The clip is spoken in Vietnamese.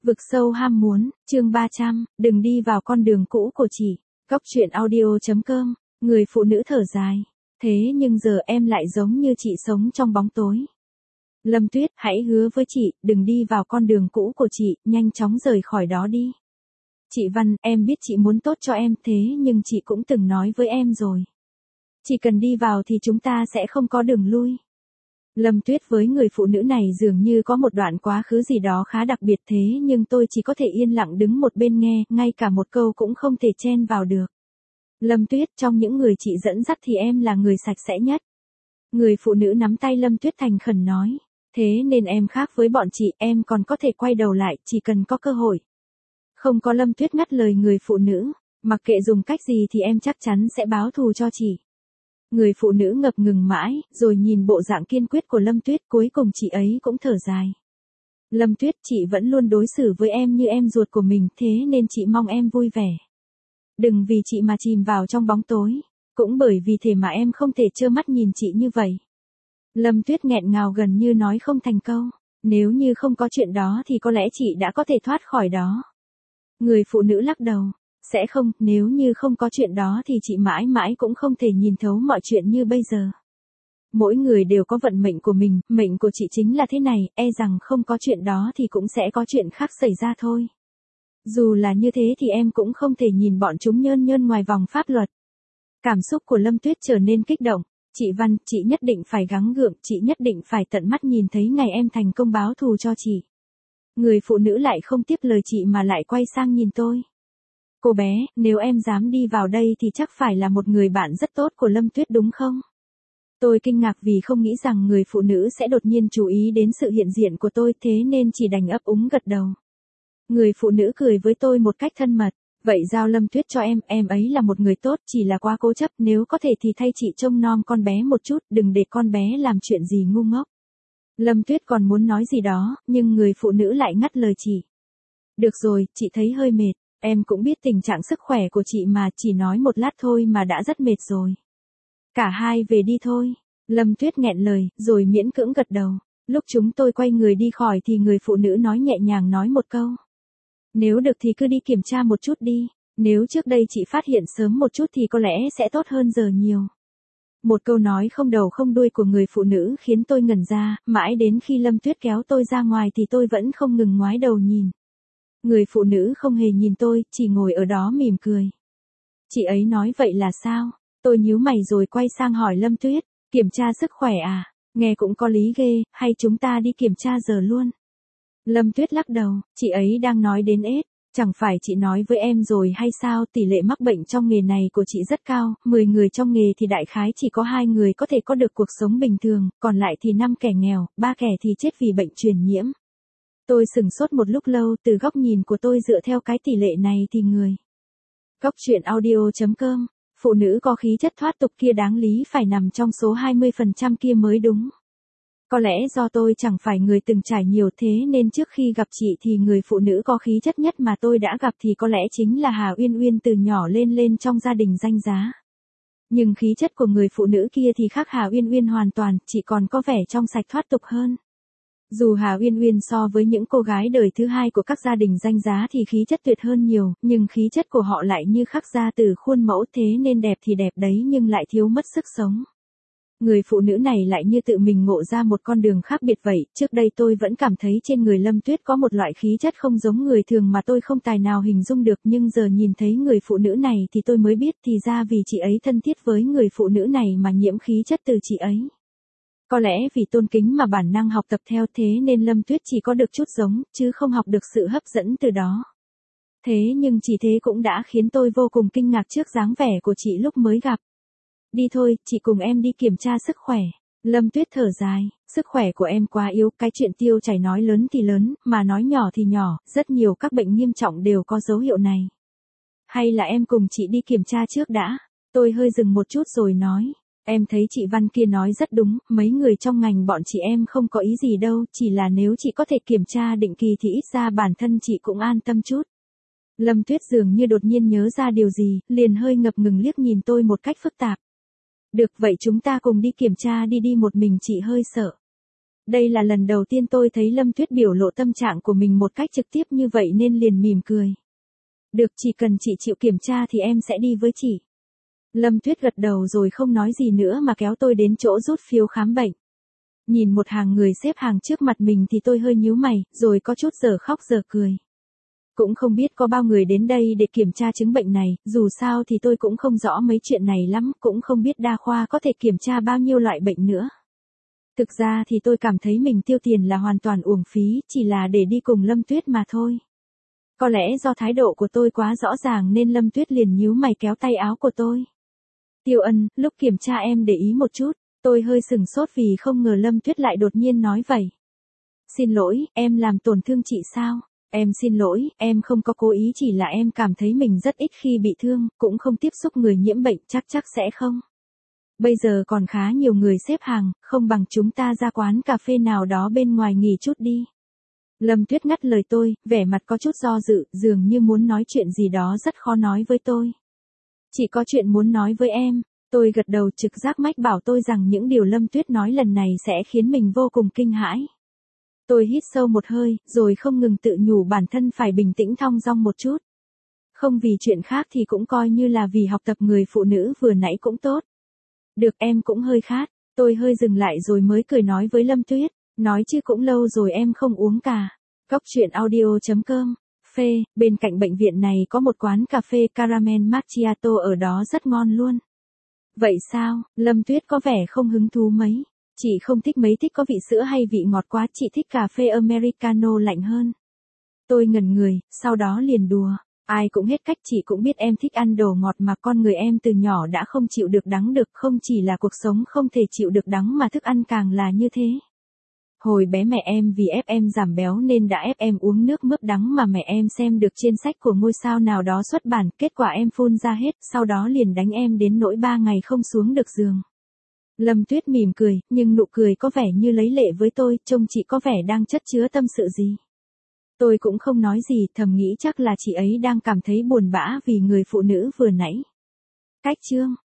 Vực sâu ham muốn, chương 300, đừng đi vào con đường cũ của chị. Góc truyện audio.com, người phụ nữ thở dài. Thế nhưng giờ em lại giống như chị sống trong bóng tối. Lâm Tuyết, hãy hứa với chị, đừng đi vào con đường cũ của chị, nhanh chóng rời khỏi đó đi. Chị Văn, em biết chị muốn tốt cho em thế nhưng chị cũng từng nói với em rồi. Chỉ cần đi vào thì chúng ta sẽ không có đường lui. Lâm Tuyết với người phụ nữ này dường như có một đoạn quá khứ gì đó khá đặc biệt thế nhưng tôi chỉ có thể yên lặng đứng một bên nghe, ngay cả một câu cũng không thể chen vào được. Lâm Tuyết, trong những người chị dẫn dắt thì em là người sạch sẽ nhất. Người phụ nữ nắm tay Lâm Tuyết thành khẩn nói. Thế nên em khác với bọn chị, em còn có thể quay đầu lại, chỉ cần có cơ hội. Không có. Lâm Tuyết ngắt lời người phụ nữ. Mặc kệ dùng cách gì thì em chắc chắn sẽ báo thù cho chị. Người phụ nữ ngập ngừng mãi, rồi nhìn bộ dạng kiên quyết của Lâm Tuyết, cuối cùng chị ấy cũng thở dài. Lâm Tuyết, chị vẫn luôn đối xử với em như em ruột của mình, thế nên chị mong em vui vẻ. Đừng vì chị mà chìm vào trong bóng tối, cũng bởi vì thế mà em không thể trơ mắt nhìn chị như vậy. Lâm Tuyết nghẹn ngào gần như nói không thành câu. Nếu như không có chuyện đó thì có lẽ chị đã có thể thoát khỏi đó. Người phụ nữ lắc đầu. Sẽ không, nếu như không có chuyện đó thì chị mãi mãi cũng không thể nhìn thấu mọi chuyện như bây giờ. Mỗi người đều có vận mệnh của mình, mệnh của chị chính là thế này, e rằng không có chuyện đó thì cũng sẽ có chuyện khác xảy ra thôi. Dù là như thế thì em cũng không thể nhìn bọn chúng nhơn nhơn ngoài vòng pháp luật. Cảm xúc của Lâm Tuyết trở nên kích động. Chị Văn, chị nhất định phải gắng gượng, chị nhất định phải tận mắt nhìn thấy ngày em thành công báo thù cho chị. Người phụ nữ lại không tiếp lời chị mà lại quay sang nhìn tôi. Cô bé, nếu em dám đi vào đây thì chắc phải là một người bạn rất tốt của Lâm Tuyết đúng không? Tôi kinh ngạc vì không nghĩ rằng người phụ nữ sẽ đột nhiên chú ý đến sự hiện diện của tôi, thế nên chỉ đành ấp úng gật đầu. Người phụ nữ cười với tôi một cách thân mật. Vậy giao Lâm Tuyết cho em ấy là một người tốt, chỉ là quá cố chấp, nếu có thể thì thay chị trông nom con bé một chút, đừng để con bé làm chuyện gì ngu ngốc. Lâm Tuyết còn muốn nói gì đó, nhưng người phụ nữ lại ngắt lời chị. Được rồi, chị thấy hơi mệt. Em cũng biết tình trạng sức khỏe của chị mà, chỉ nói một lát thôi mà đã rất mệt rồi. Cả hai về đi thôi. Lâm Tuyết nghẹn lời, rồi miễn cưỡng gật đầu. Lúc chúng tôi quay người đi khỏi thì người phụ nữ nói nhẹ nhàng nói một câu. Nếu được thì cứ đi kiểm tra một chút đi. Nếu trước đây chị phát hiện sớm một chút thì có lẽ sẽ tốt hơn giờ nhiều. Một câu nói không đầu không đuôi của người phụ nữ khiến tôi ngẩn ra, mãi đến khi Lâm Tuyết kéo tôi ra ngoài thì tôi vẫn không ngừng ngoái đầu nhìn. Người phụ nữ không hề nhìn tôi, chỉ ngồi ở đó mỉm cười. Chị ấy nói vậy là sao? Tôi nhíu mày rồi quay sang hỏi Lâm Tuyết, kiểm tra sức khỏe à? Nghe cũng có lý ghê, hay chúng ta đi kiểm tra giờ luôn? Lâm Tuyết lắc đầu, chị ấy đang nói đến AIDS, chẳng phải chị nói với em rồi hay sao? Tỷ lệ mắc bệnh trong nghề này của chị rất cao, 10 người trong nghề thì đại khái chỉ có 2 người có thể có được cuộc sống bình thường, còn lại thì 5 kẻ nghèo, 3 kẻ thì chết vì bệnh truyền nhiễm. Tôi sửng sốt một lúc lâu, từ góc nhìn của tôi dựa theo cái tỷ lệ này thì người. Góc truyện audio.com, phụ nữ có khí chất thoát tục kia đáng lý phải nằm trong số 20% kia mới đúng. Có lẽ do tôi chẳng phải người từng trải nhiều thế nên trước khi gặp chị thì người phụ nữ có khí chất nhất mà tôi đã gặp thì có lẽ chính là Hà Uyên Uyên, từ nhỏ lên trong gia đình danh giá. Nhưng khí chất của người phụ nữ kia thì khác Hà Uyên Uyên hoàn toàn, chị còn có vẻ trong sạch thoát tục hơn. Dù Hà Uyên Uyên so với những cô gái đời thứ hai của các gia đình danh giá thì khí chất tuyệt hơn nhiều, nhưng khí chất của họ lại như khắc ra từ khuôn mẫu, thế nên đẹp thì đẹp đấy nhưng lại thiếu mất sức sống. Người phụ nữ này lại như tự mình ngộ ra một con đường khác biệt vậy. Trước đây tôi vẫn cảm thấy trên người Lâm Tuyết có một loại khí chất không giống người thường mà tôi không tài nào hình dung được, nhưng giờ nhìn thấy người phụ nữ này thì tôi mới biết thì ra vì chị ấy thân thiết với người phụ nữ này mà nhiễm khí chất từ chị ấy. Có lẽ vì tôn kính mà bản năng học tập theo, thế nên Lâm Tuyết chỉ có được chút giống, chứ không học được sự hấp dẫn từ đó. Thế nhưng chỉ thế cũng đã khiến tôi vô cùng kinh ngạc trước dáng vẻ của chị lúc mới gặp. Đi thôi, chị cùng em đi kiểm tra sức khỏe. Lâm Tuyết thở dài, sức khỏe của em quá yếu, cái chuyện tiêu chảy nói lớn thì lớn, mà nói nhỏ thì nhỏ, rất nhiều các bệnh nghiêm trọng đều có dấu hiệu này. Hay là em cùng chị đi kiểm tra trước đã? Tôi hơi dừng một chút rồi nói. Em thấy chị Văn kia nói rất đúng, mấy người trong ngành bọn chị em không có ý gì đâu, chỉ là nếu chị có thể kiểm tra định kỳ thì ít ra bản thân chị cũng an tâm chút. Lâm Tuyết dường như đột nhiên nhớ ra điều gì, liền hơi ngập ngừng liếc nhìn tôi một cách phức tạp. Được vậy chúng ta cùng đi kiểm tra đi, một mình chị hơi sợ. Đây là lần đầu tiên tôi thấy Lâm Tuyết biểu lộ tâm trạng của mình một cách trực tiếp như vậy nên liền mỉm cười. Được, chỉ cần chị chịu kiểm tra thì em sẽ đi với chị. Lâm Tuyết gật đầu rồi không nói gì nữa mà kéo tôi đến chỗ rút phiếu khám bệnh. Nhìn một hàng người xếp hàng trước mặt mình thì tôi hơi nhíu mày, rồi có chút giờ khóc giờ cười. Cũng không biết có bao người đến đây để kiểm tra chứng bệnh này, dù sao thì tôi cũng không rõ mấy chuyện này lắm, cũng không biết đa khoa có thể kiểm tra bao nhiêu loại bệnh nữa. Thực ra thì tôi cảm thấy mình tiêu tiền là hoàn toàn uổng phí, chỉ là để đi cùng Lâm Tuyết mà thôi. Có lẽ do thái độ của tôi quá rõ ràng nên Lâm Tuyết liền nhíu mày kéo tay áo của tôi. Tiêu Ân, lúc kiểm tra em để ý một chút, tôi hơi sừng sốt vì không ngờ Lâm Tuyết lại đột nhiên nói vậy. Xin lỗi, em làm tổn thương chị sao? Em xin lỗi, em không có cố ý, chỉ là em cảm thấy mình rất ít khi bị thương, cũng không tiếp xúc người nhiễm bệnh, chắc sẽ không. Bây giờ còn khá nhiều người xếp hàng, không bằng chúng ta ra quán cà phê nào đó bên ngoài nghỉ chút đi. Lâm Tuyết ngắt lời tôi, vẻ mặt có chút do dự, dường như muốn nói chuyện gì đó rất khó nói với tôi. Chỉ có chuyện muốn nói với em. Tôi gật đầu, trực giác mách bảo tôi rằng những điều Lâm Tuyết nói lần này sẽ khiến mình vô cùng kinh hãi. Tôi hít sâu một hơi, rồi không ngừng tự nhủ bản thân phải bình tĩnh thong dong một chút. Không vì chuyện khác thì cũng coi như là vì học tập người phụ nữ vừa nãy cũng tốt. Được, em cũng hơi khát. Tôi hơi dừng lại rồi mới cười nói với Lâm Tuyết. Nói chứ cũng lâu rồi em không uống cà. Cóc truyện audio.com. Phê, bên cạnh bệnh viện này có một quán cà phê caramel macchiato ở đó rất ngon luôn. Vậy sao? Lâm Tuyết có vẻ không hứng thú mấy. Chị không thích mấy, thích có vị sữa hay vị ngọt quá, chị thích cà phê Americano lạnh hơn. Tôi ngẩn người, sau đó liền đùa. Ai cũng hết cách, chị cũng biết em thích ăn đồ ngọt mà, con người em từ nhỏ đã không chịu được đắng được, không chỉ là cuộc sống không thể chịu được đắng mà thức ăn càng là như thế. Hồi bé mẹ em vì ép em giảm béo nên đã ép em uống nước mướp đắng mà mẹ em xem được trên sách của ngôi sao nào đó xuất bản, kết quả em phun ra hết, sau đó liền đánh em đến nỗi 3 ngày không xuống được giường. Lâm Tuyết mỉm cười, nhưng nụ cười có vẻ như lấy lệ với tôi, trông chị có vẻ đang chất chứa tâm sự gì. Tôi cũng không nói gì, thầm nghĩ chắc là chị ấy đang cảm thấy buồn bã vì người phụ nữ vừa nãy. Cách chương